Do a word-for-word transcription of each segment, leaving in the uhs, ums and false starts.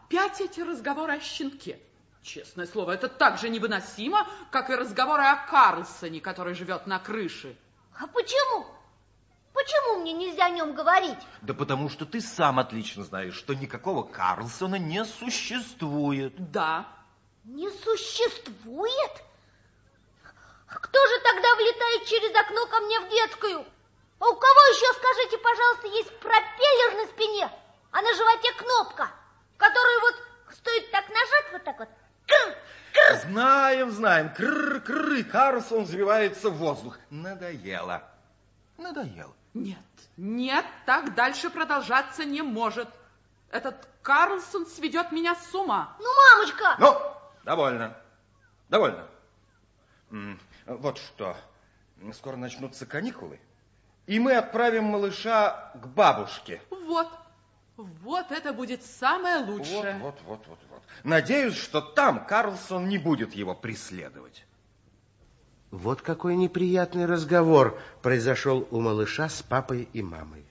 опять эти разговоры о щенке. Честное слово, это так же невыносимо, как и разговоры о Карлсоне, который живет на крыше. А почему? Почему мне нельзя о нем говорить? Да потому что ты сам отлично знаешь, что никакого Карлсона не существует. Да. Не существует? Кто же тогда влетает через окно ко мне в детскую? А у кого еще, скажите, пожалуйста, есть пропеллер на спине, а на животе кнопка, которую вот стоит так нажать, вот так вот. Крр, крр. Знаем, знаем. Крр, крр, и Карлсон взвивается в воздух. Надоело. Надоело. Нет, нет, так дальше продолжаться не может. Этот Карлсон сведет меня с ума. Ну, мамочка! Ну, довольно. Довольно. Вот что. Скоро начнутся каникулы, и мы отправим малыша к бабушке. Вот. Вот это будет самое лучшее. Вот, вот, вот, вот, вот. Надеюсь, что там Карлсон не будет его преследовать. Вот какой неприятный разговор произошел у малыша с папой и мамой.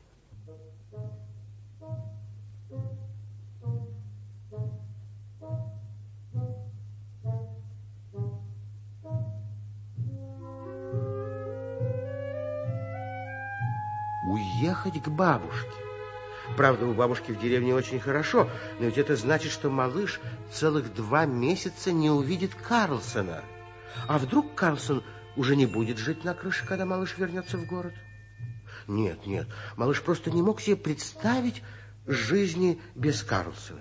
Уехать к бабушке. Правда, у бабушки в деревне очень хорошо, но ведь это значит, что малыш целых два месяца не увидит Карлсона. А вдруг Карлсон уже не будет жить на крыше, когда малыш вернется в город? Нет, нет, малыш просто не мог себе представить жизни без Карлсона.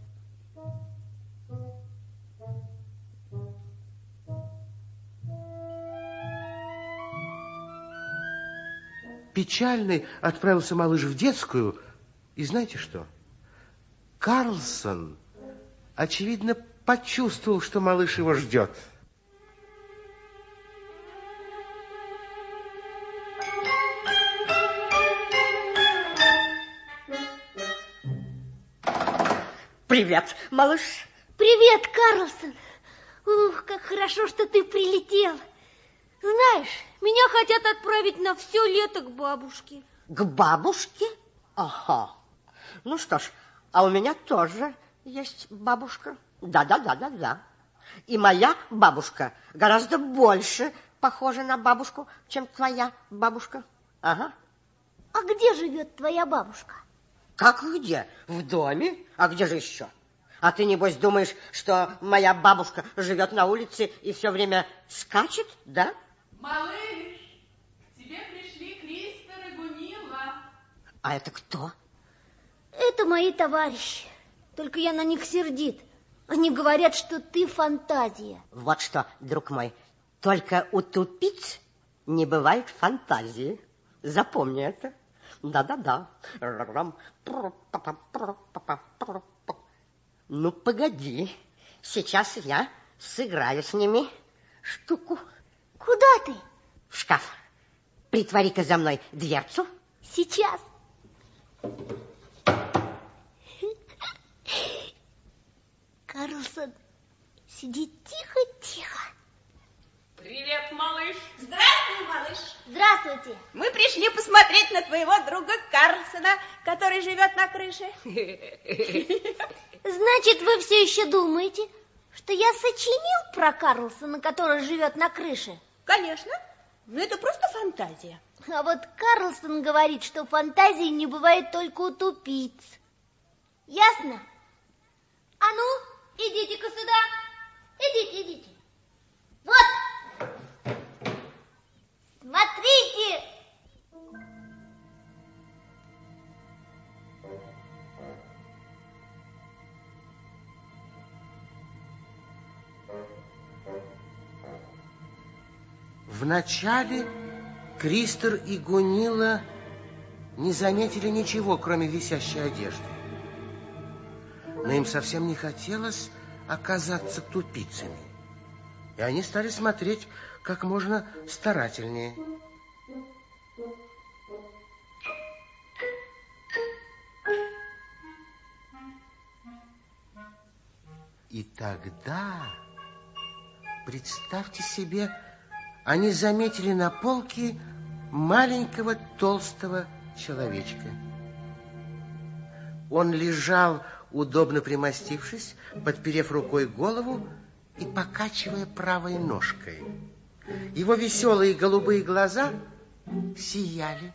Печальный отправился малыш в детскую, и знаете что? Карлсон, очевидно, почувствовал, что малыш его ждет. Привет, малыш. Привет, Карлсон. Ух, как хорошо, что ты прилетел. Знаешь, меня хотят отправить на все лето к бабушке. К бабушке? Ага. Ну что ж, а у меня тоже есть бабушка. Да-да-да-да-да. И моя бабушка гораздо больше похожа на бабушку, чем твоя бабушка. Ага. А где живет твоя бабушка? Как где? В доме? А где же еще? А ты, небось, думаешь, что моя бабушка живет на улице и все время скачет, да? Малыш, к тебе пришли Кристер и Гунила. А это кто? Это мои товарищи. Только я на них сердит. Они говорят, что ты фантазия. Вот что, друг мой, только у тупиц не бывает фантазии. Запомни это. Да-да-да. Ну, погоди. Сейчас я сыграю с ними штуку. Куда ты? В шкаф. Притвори-ка за мной дверцу. Сейчас. Карлсон сидит тихо-тихо. Привет, малыш. Здравствуй, малыш. Здравствуйте. Мы пришли посмотреть на твоего друга Карлсона, который живет на крыше. Значит, вы все еще думаете, что я сочинил про Карлсона, который живет на крыше? Конечно, но это просто фантазия. А вот Карлсон говорит, что фантазии не бывает только у тупиц. Ясно? А ну, идите-ка сюда. Идите, идите. Вот. Смотрите. Вначале Кристер и Гунила не заметили ничего, кроме висящей одежды. Но им совсем не хотелось оказаться тупицами. И они стали смотреть как можно старательнее. И тогда, представьте себе, они заметили на полке маленького толстого человечка. Он лежал удобно примостившись, подперев рукой голову и покачивая правой ножкой. Его веселые голубые глаза сияли.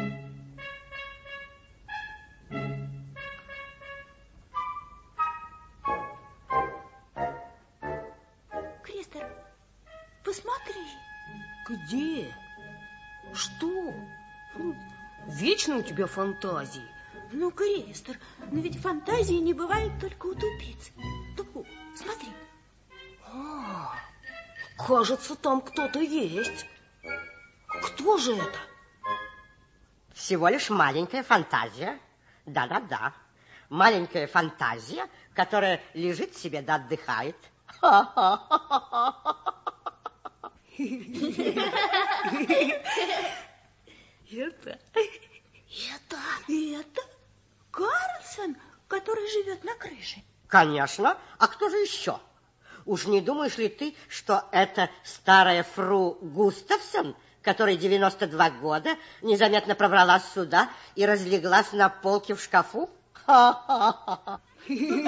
Кристер, посмотри. Где? Что? Вечно у тебя фантазии. Ну, Кристер, но ведь фантазии не бывают только у тупиц. Тупу, смотри. А, кажется, там кто-то есть. Кто же это? Всего лишь маленькая фантазия. Да-да-да. Маленькая фантазия, которая лежит себе да отдыхает. Это? Это? Это Карлсон, который живет на крыше. Конечно. А кто же еще? Уж не думаешь ли ты, что это старая фру Густавсон, которой девяносто два года, незаметно пробралась сюда и разлеглась на полке в шкафу? Ха-ха-ха. Ой,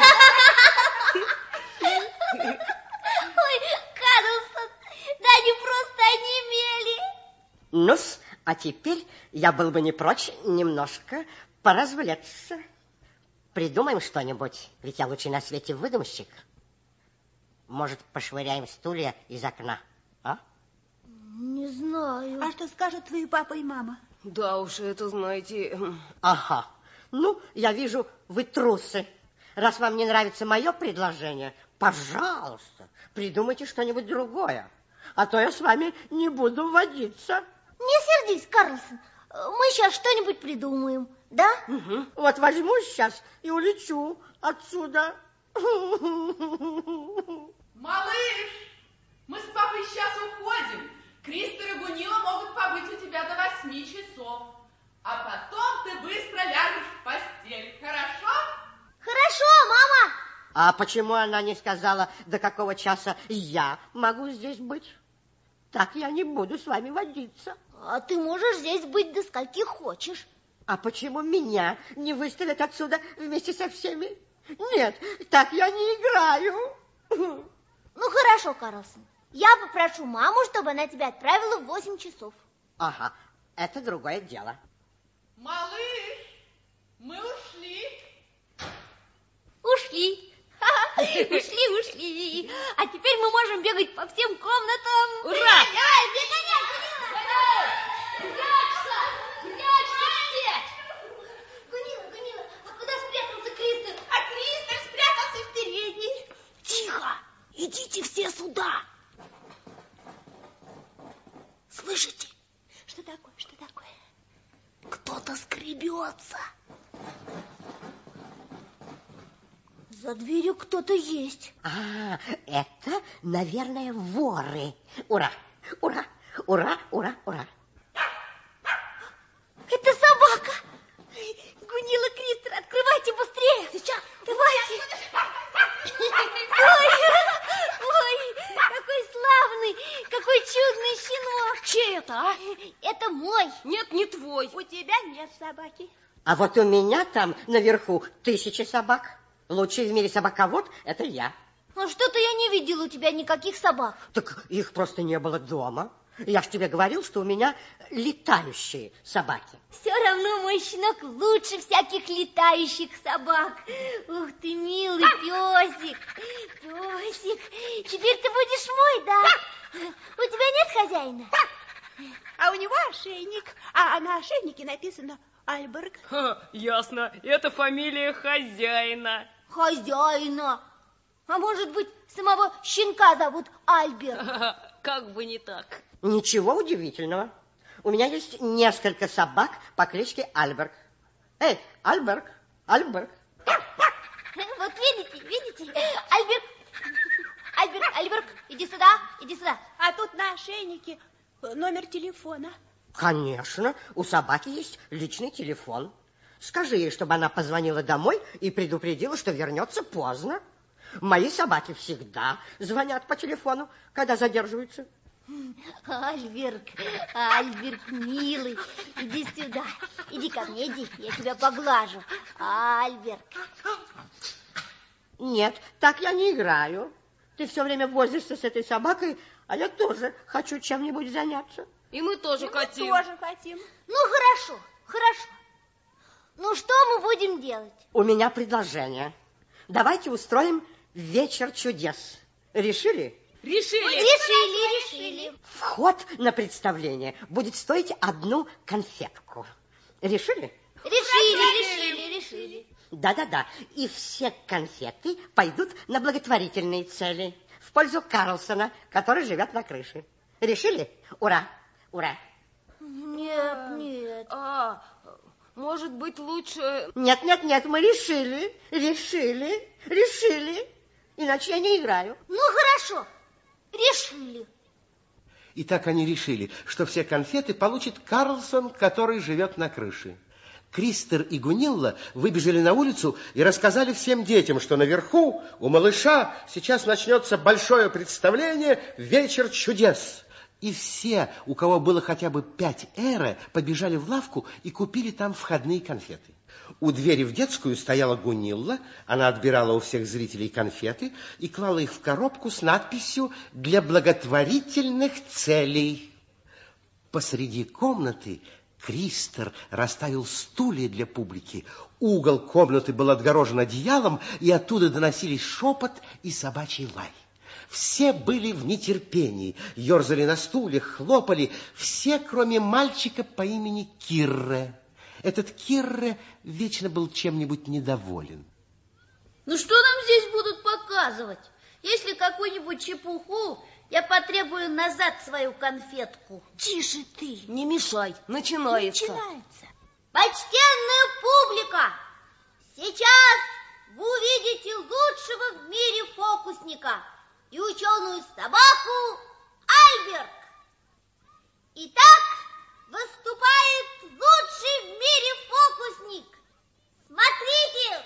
Карлсон, да они просто онемели. Ну-с, а теперь я был бы не прочь немножко поразвлечься. Придумаем что-нибудь, ведь я лучший на свете выдумщик. Может, пошвыряем стулья из окна, а? Не знаю. А что скажут твои папа и мама? Да уж, это, знаете... Ага. Ну, я вижу, вы трусы. Раз вам не нравится мое предложение, пожалуйста, придумайте что-нибудь другое. А то я с вами не буду водиться. Не сердись, Карлсон. Мы сейчас что-нибудь придумаем, да? Угу. Вот возьму сейчас и улечу отсюда. Малыш, мы с папой сейчас уходим. Кристер и Гунила могут побыть у тебя до восьми часов. А потом ты быстро ляжешь в постель, хорошо? Хорошо, мама. А почему она не сказала, до какого часа я могу здесь быть? Так я не буду с вами водиться. А ты можешь здесь быть до скольки хочешь. А почему меня не выставят отсюда вместе со всеми? Нет, так я не играю. Ну, хорошо, Карлсон. Я попрошу маму, чтобы она тебя отправила в восемь часов. Ага, это другое дело. Малыш, мы ушли. Ушли. Ушли, ушли. А теперь мы можем бегать по всем комнатам. Ура! Давай, бегай, Гунила! Прячься! Прячься все! Гунила, Гунила, а куда спрятался Кристер? А Кристер спрятался в передней. Тихо! Идите все сюда! Слышите? Что такое, что такое? Кто-то скребется. За дверью кто-то есть. А, это, наверное, воры. Ура, ура, ура, ура, ура. Это собака. Гунила, Кристер, открывайте быстрее. Сейчас. Давайте. Ой, ой, какой славный, какой чудный щенок. Чей это, а? Это мой. Нет, не твой. У тебя нет собаки. А вот у меня там наверху тысячи собак. Лучший в мире собаковод – это я. Ну, что-то я не видела у тебя никаких собак. Так их просто не было дома. Я ж тебе говорил, что у меня летающие собаки. Все равно мой щенок лучше всяких летающих собак. Ух ты, милый песик. Песик, теперь ты будешь мой, да? У тебя нет хозяина? А у него ошейник. А на ошейнике написано Альберг. Ха, ясно, это фамилия хозяина. Хозяина. А может быть, самого щенка зовут Альберт? Как бы не так. Ничего удивительного. У меня есть несколько собак по кличке Альберг. Эй, Альберг, Альберг. Вот видите, видите? Альберт, Альберт, Альберт, иди сюда, иди сюда. А тут на ошейнике номер телефона. Конечно, у собаки есть личный телефон. Скажи ей, чтобы она позвонила домой и предупредила, что вернется поздно. Мои собаки всегда звонят по телефону, когда задерживаются. Альберг, Альберг, милый, иди сюда. Иди ко мне, иди, я тебя поглажу. Альберг. Нет, так я не играю. Ты все время возишься с этой собакой, а я тоже хочу чем-нибудь заняться. И мы тоже И хотим. Мы тоже хотим. Ну, хорошо, хорошо. Ну, что мы будем делать? У меня предложение. Давайте устроим вечер чудес. Решили? Решили. Решили, решили. Вход на представление будет стоить одну конфетку. Решили? Решили, решили, решили. Да-да-да. И все конфеты пойдут на благотворительные цели в пользу Карлсона, который живет на крыше. Решили? Ура! Ура! Нет, нет. А, может быть, лучше... Нет, нет, нет, мы решили, решили, решили. Иначе я не играю. Ну, хорошо, решили. И так они решили, что все конфеты получит Карлсон, который живет на крыше. Кристер и Гунилла выбежали на улицу и рассказали всем детям, что наверху у малыша сейчас начнется большое представление «Вечер чудес». И все, у кого было хотя бы пять эре, побежали в лавку и купили там входные конфеты. У двери в детскую стояла Гунилла, она отбирала у всех зрителей конфеты и клала их в коробку с надписью «Для благотворительных целей». Посреди комнаты Кристер расставил стулья для публики. Угол комнаты был отгорожен одеялом, и оттуда доносились шепот и собачий лай. Все были в нетерпении, ерзали на стульях, хлопали, все, кроме мальчика по имени Кирре. Этот Кирре вечно был чем-нибудь недоволен. Ну, что нам здесь будут показывать? Если какую-нибудь чепуху, я потребую назад свою конфетку. Тише ты. Не мешай, начинается. Начинается. Почтенная публика, сейчас вы увидите лучшего в мире фокусника и ученую собаку Альберг. Итак, выступает лучший в мире фокусник. Смотрите!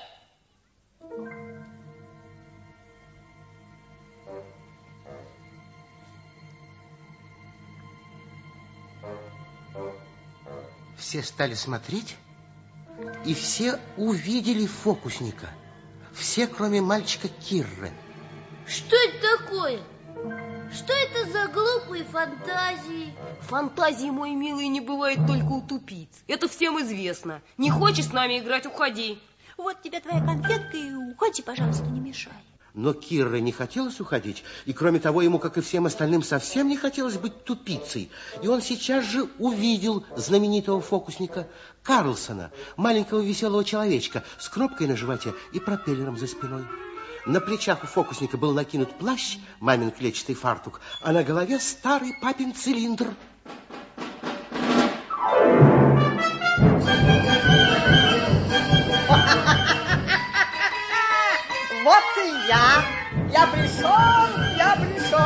Все стали смотреть, и все увидели фокусника. Все, кроме мальчика Кирре. Что это такое? Что это за глупые фантазии? Фантазии, мой милый, не бывает только у тупиц. Это всем известно. Не хочешь с нами играть, уходи. Вот тебе твоя конфетка, и уходи, пожалуйста, не мешай. Но Кирре не хотелось уходить, и кроме того, ему, как и всем остальным, совсем не хотелось быть тупицей. И он сейчас же увидел знаменитого фокусника Карлсона, маленького веселого человечка с кнопкой на животе и пропеллером за спиной. На плечах у фокусника был накинут плащ, мамин клетчатый фартук, а на голове старый папин цилиндр. Вот и я. Я пришел, я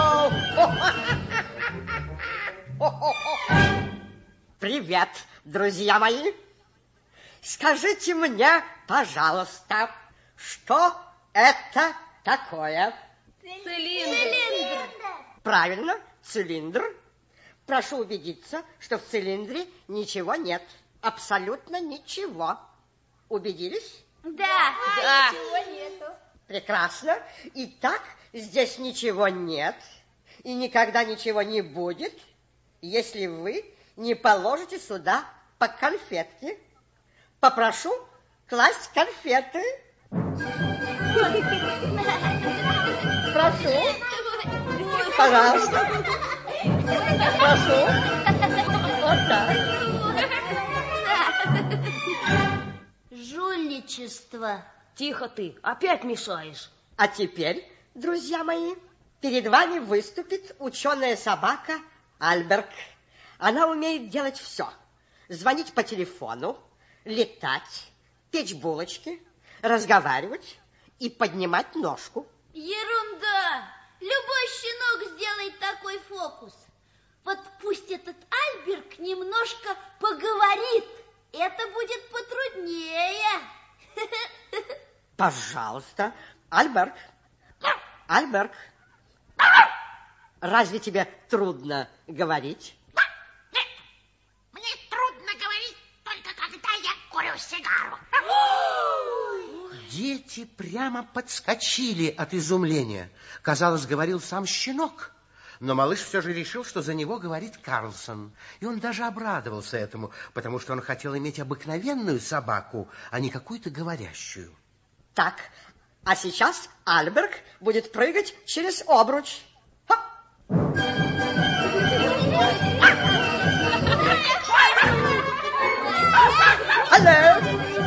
пришел. Привет, друзья мои. Скажите мне, пожалуйста, что это такое? Цилиндр. Правильно, цилиндр. Прошу убедиться, что в цилиндре ничего нет. Абсолютно ничего. Убедились? Да. Да. Ничего нету. Прекрасно. Итак, здесь ничего нет и никогда ничего не будет, если вы не положите сюда по конфетке. Попрошу класть конфеты. Прошу. Пожалуйста. Прошу. Вот так. Жульничество. Тихо ты, опять мешаешь. А теперь, друзья мои, перед вами выступит ученая собака Альберг. Она умеет делать все. Звонить по телефону, летать, печь булочки, разговаривать и поднимать ножку. Ерунда! Любой щенок сделает такой фокус. Вот пусть этот Альберг немножко поговорит. Это будет потруднее. Пожалуйста, Альберг. Альберг. разве тебе трудно говорить? Нет, мне трудно говорить только когда я курю сигару. Дети прямо подскочили от изумления. Казалось, говорил сам щенок. Но малыш все же решил, что за него говорит Карлсон. И он даже обрадовался этому, потому что он хотел иметь обыкновенную собаку, а не какую-то говорящую. Так, а сейчас Альберг будет прыгать через обруч. Хоп! Алло!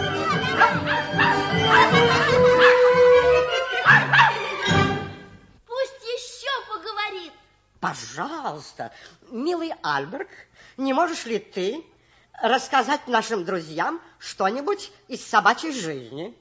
Пусть еще поговорит. Пожалуйста, милый Альберг, не можешь ли ты рассказать нашим друзьям что-нибудь из собачьей жизни?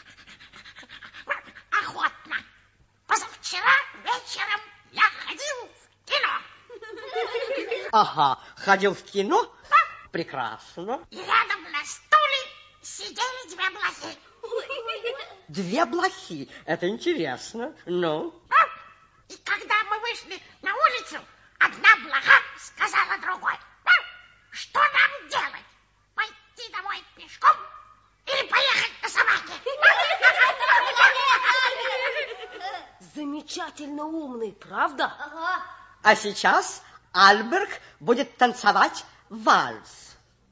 Охотно. Позавчера вечером я ходил в кино. Ага, ходил в кино? Прекрасно. И рядом на стуле сидели две блохи. Две блохи, это интересно. Ну? И когда мы вышли на улицу, одна блоха сказала другой: что нам делать? Пойти домой пешком или поехать на собаке? Замечательно умный, правда? Ага. А сейчас Альберг будет танцевать вальс.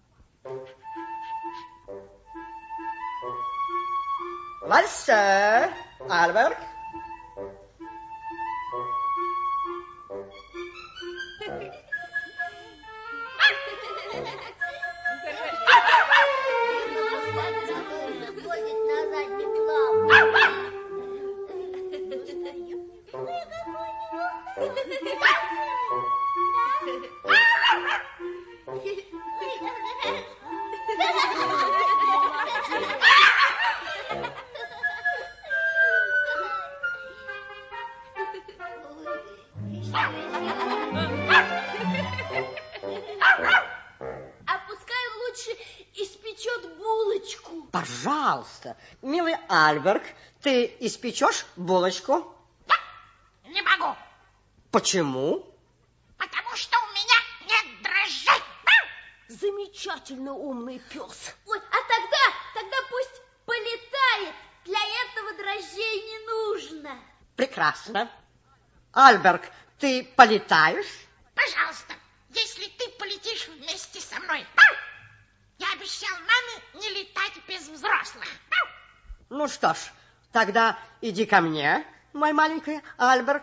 Вальсер, Альберг. Ходит на задний план. А пускай лучше испечет булочку. Пожалуйста, милый Альберг, ты испечешь булочку? Не могу, Почему? потому что у меня нет дрожжей. Замечательно умный пес. Ой, а тогда, тогда пусть полетает. Для этого дрожжей не нужно. Прекрасно. Альберг, ты полетаешь? Пожалуйста, если ты полетишь вместе со мной. Я обещал маме не летать без взрослых. Ну что ж, тогда иди ко мне, мой маленький Альберг.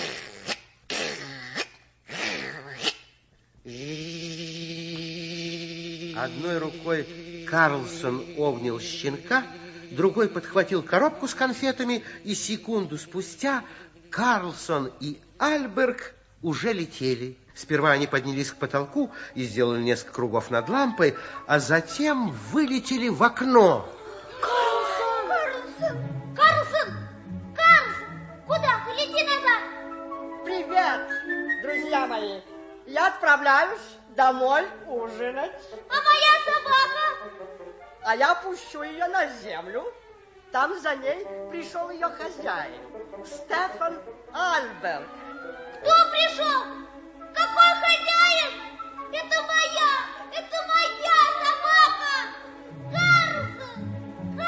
Одной рукой Карлсон обнял щенка, другой подхватил коробку с конфетами, и секунду спустя Карлсон и Альберг уже летели. Сперва они поднялись к потолку и сделали несколько кругов над лампой, а затем вылетели в окно. Карлсон! Карлсон! Карлсон! Карлсон! Куда? Лети назад! Привет, друзья мои. Я отправляюсь домой ужинать. А моя собака? А я пущу ее на землю. Там за ней пришел ее хозяин, Стефан Альберг. Кто пришел? Какой хозяин? Это моя! Это моя собака! Карлсон!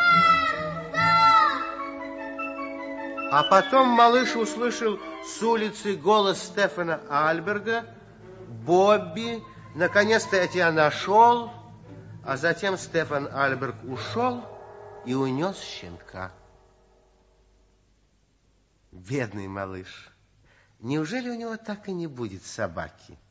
Карлсон! А потом малыш услышал с улицы голос Стефана Альберга: «Бобби, наконец-то я тебя нашел». А затем Стефан Альберг ушел и унес щенка. Бедный малыш. Неужели у него так и не будет собаки?